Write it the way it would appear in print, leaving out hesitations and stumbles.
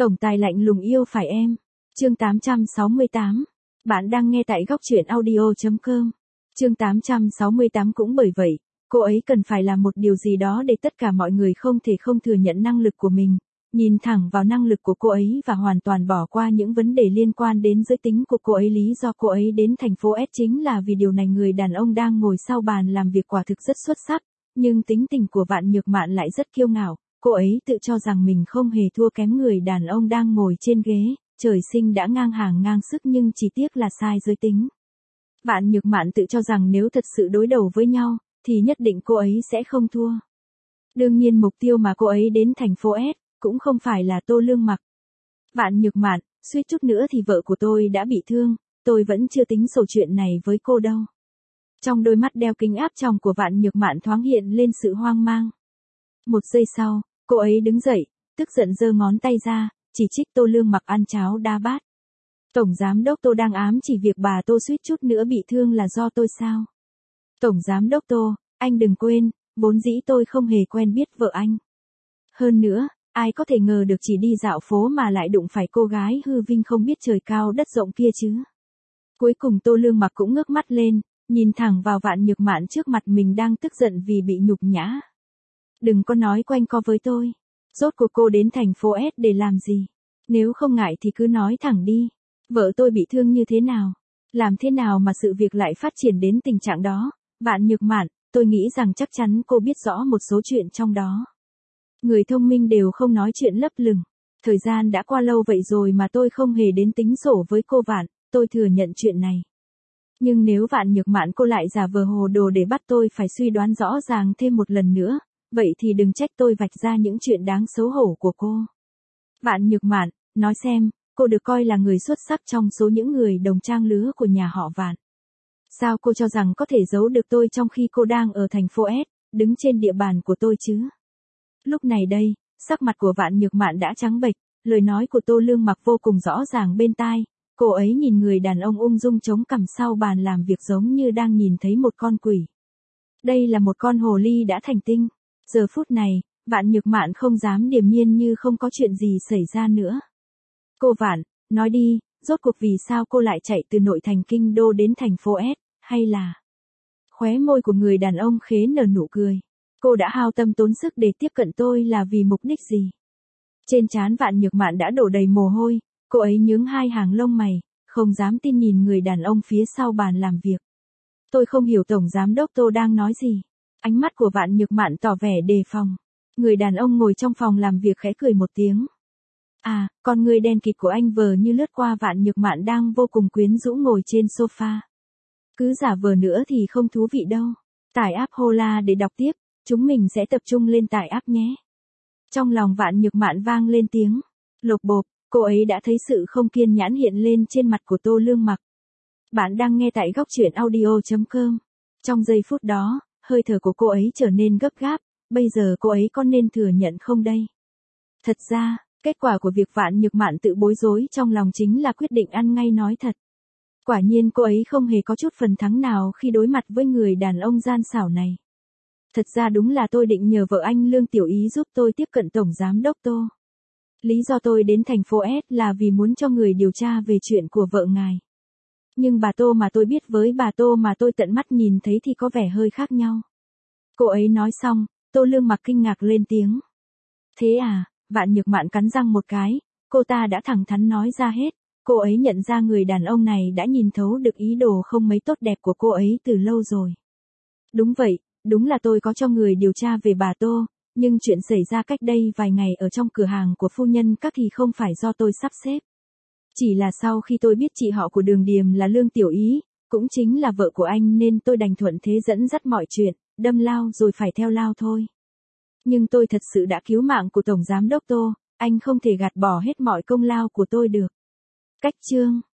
Tổng tài lạnh lùng yêu phải em. Chương 868. Bạn đang nghe tại góc truyện audio.com. Chương 868 cũng bởi vậy, cô ấy cần phải làm một điều gì đó để tất cả mọi người không thể không thừa nhận năng lực của mình, nhìn thẳng vào năng lực của cô ấy và hoàn toàn bỏ qua những vấn đề liên quan đến giới tính của cô ấy. Lý do cô ấy đến thành phố S chính là vì điều này. Người đàn ông đang ngồi sau bàn làm việc quả thực rất xuất sắc, nhưng tính tình của Vạn Nhược Mạn lại rất kiêu ngạo. Cô ấy tự cho rằng mình không hề thua kém người đàn ông đang ngồi trên ghế, trời sinh đã ngang hàng ngang sức nhưng chỉ tiếc là sai giới tính. Vạn Nhược Mạn tự cho rằng nếu thật sự đối đầu với nhau, thì nhất định cô ấy sẽ không thua. Đương nhiên mục tiêu mà cô ấy đến thành phố S, cũng không phải là Tô Lương Mặc. Vạn Nhược Mạn, suýt chút nữa thì vợ của tôi đã bị thương, tôi vẫn chưa tính sổ chuyện này với cô đâu. Trong đôi mắt đeo kính áp tròng của Vạn Nhược Mạn thoáng hiện lên sự hoang mang. Một giây sau, cô ấy đứng dậy, tức giận giơ ngón tay ra, chỉ trích Tô Lương Mặc ăn cháo đa bát. Tổng giám đốc Tô đang ám chỉ việc bà Tô suýt chút nữa bị thương là do tôi sao? Tổng giám đốc Tô, anh đừng quên, vốn dĩ tôi không hề quen biết vợ anh. Hơn nữa, ai có thể ngờ được chỉ đi dạo phố mà lại đụng phải cô gái hư vinh không biết trời cao đất rộng kia chứ. Cuối cùng Tô Lương Mặc cũng ngước mắt lên, nhìn thẳng vào Vạn Nhược Mạn trước mặt mình đang tức giận vì bị nhục nhã. Đừng có nói quanh co với tôi. Rốt cuộc cô đến thành phố S để làm gì? Nếu không ngại thì cứ nói thẳng đi. Vợ tôi bị thương như thế nào? Làm thế nào mà sự việc lại phát triển đến tình trạng đó? Vạn Nhược Mạn, tôi nghĩ rằng chắc chắn cô biết rõ một số chuyện trong đó. Người thông minh đều không nói chuyện lấp lửng. Thời gian đã qua lâu vậy rồi mà tôi không hề đến tính sổ với cô Vạn, tôi thừa nhận chuyện này. Nhưng nếu Vạn Nhược Mạn cô lại giả vờ hồ đồ để bắt tôi phải suy đoán rõ ràng thêm một lần nữa, vậy thì đừng trách tôi vạch ra những chuyện đáng xấu hổ của cô. Vạn Nhược Mạn, nói xem, cô được coi là người xuất sắc trong số những người đồng trang lứa của nhà họ Vạn. Sao cô cho rằng có thể giấu được tôi trong khi cô đang ở thành phố S, đứng trên địa bàn của tôi chứ? Lúc này đây, sắc mặt của Vạn Nhược Mạn đã trắng bệch, lời nói của Tô Lương Mặc vô cùng rõ ràng bên tai. Cô ấy nhìn người đàn ông ung dung chống cằm sau bàn làm việc giống như đang nhìn thấy một con quỷ. Đây là một con hồ ly đã thành tinh. Giờ phút này, Vạn Nhược Mạn không dám điềm nhiên như không có chuyện gì xảy ra nữa. Cô Vạn, nói đi, rốt cuộc vì sao cô lại chạy từ nội thành kinh đô đến thành phố S, hay là... Khóe môi của người đàn ông khế nở nụ cười. Cô đã hao tâm tốn sức để tiếp cận tôi là vì mục đích gì? Trên trán Vạn Nhược Mạn đã đổ đầy mồ hôi, cô ấy nhướng hai hàng lông mày, không dám tin nhìn người đàn ông phía sau bàn làm việc. Tôi không hiểu Tổng Giám đốc Tô đang nói gì. Ánh mắt của Vạn Nhược Mạn tỏ vẻ đề phòng. Người đàn ông ngồi trong phòng làm việc khẽ cười một tiếng. À, con người đen kịt của anh vờ như lướt qua Vạn Nhược Mạn đang vô cùng quyến rũ ngồi trên sofa. Cứ giả vờ nữa thì không thú vị đâu. Tải app Hola để đọc tiếp, chúng mình sẽ tập trung lên tải app nhé. Trong lòng Vạn Nhược Mạn vang lên tiếng lộp bộp, cô ấy đã thấy sự không kiên nhẫn hiện lên trên mặt của Tô Lương Mặc. Bạn đang nghe tại góc truyện audio.com. Trong giây phút đó, hơi thở của cô ấy trở nên gấp gáp, bây giờ cô ấy có nên thừa nhận không đây? Thật ra, kết quả của việc Vạn Nhược Mạn tự bối rối trong lòng chính là quyết định ăn ngay nói thật. Quả nhiên cô ấy không hề có chút phần thắng nào khi đối mặt với người đàn ông gian xảo này. Thật ra đúng là tôi định nhờ vợ anh Lương Tiểu Ý giúp tôi tiếp cận Tổng Giám đốc Tô. Lý do tôi đến thành phố S là vì muốn cho người điều tra về chuyện của vợ ngài. Nhưng bà Tô mà tôi biết với bà Tô mà tôi tận mắt nhìn thấy thì có vẻ hơi khác nhau. Cô ấy nói xong, Tô Lương Mặc kinh ngạc lên tiếng. Thế à, Vạn Nhược Mạn cắn răng một cái, cô ta đã thẳng thắn nói ra hết. Cô ấy nhận ra người đàn ông này đã nhìn thấu được ý đồ không mấy tốt đẹp của cô ấy từ lâu rồi. Đúng vậy, đúng là tôi có cho người điều tra về bà Tô, nhưng chuyện xảy ra cách đây vài ngày ở trong cửa hàng của phu nhân các thì không phải do tôi sắp xếp. Chỉ là sau khi tôi biết chị họ của Đường Điềm là Lương Tiểu Ý, cũng chính là vợ của anh nên tôi đành thuận thế dẫn dắt mọi chuyện, đâm lao rồi phải theo lao thôi. Nhưng tôi thật sự đã cứu mạng của Tổng Giám đốc Tô, anh không thể gạt bỏ hết mọi công lao của tôi được. Cách chương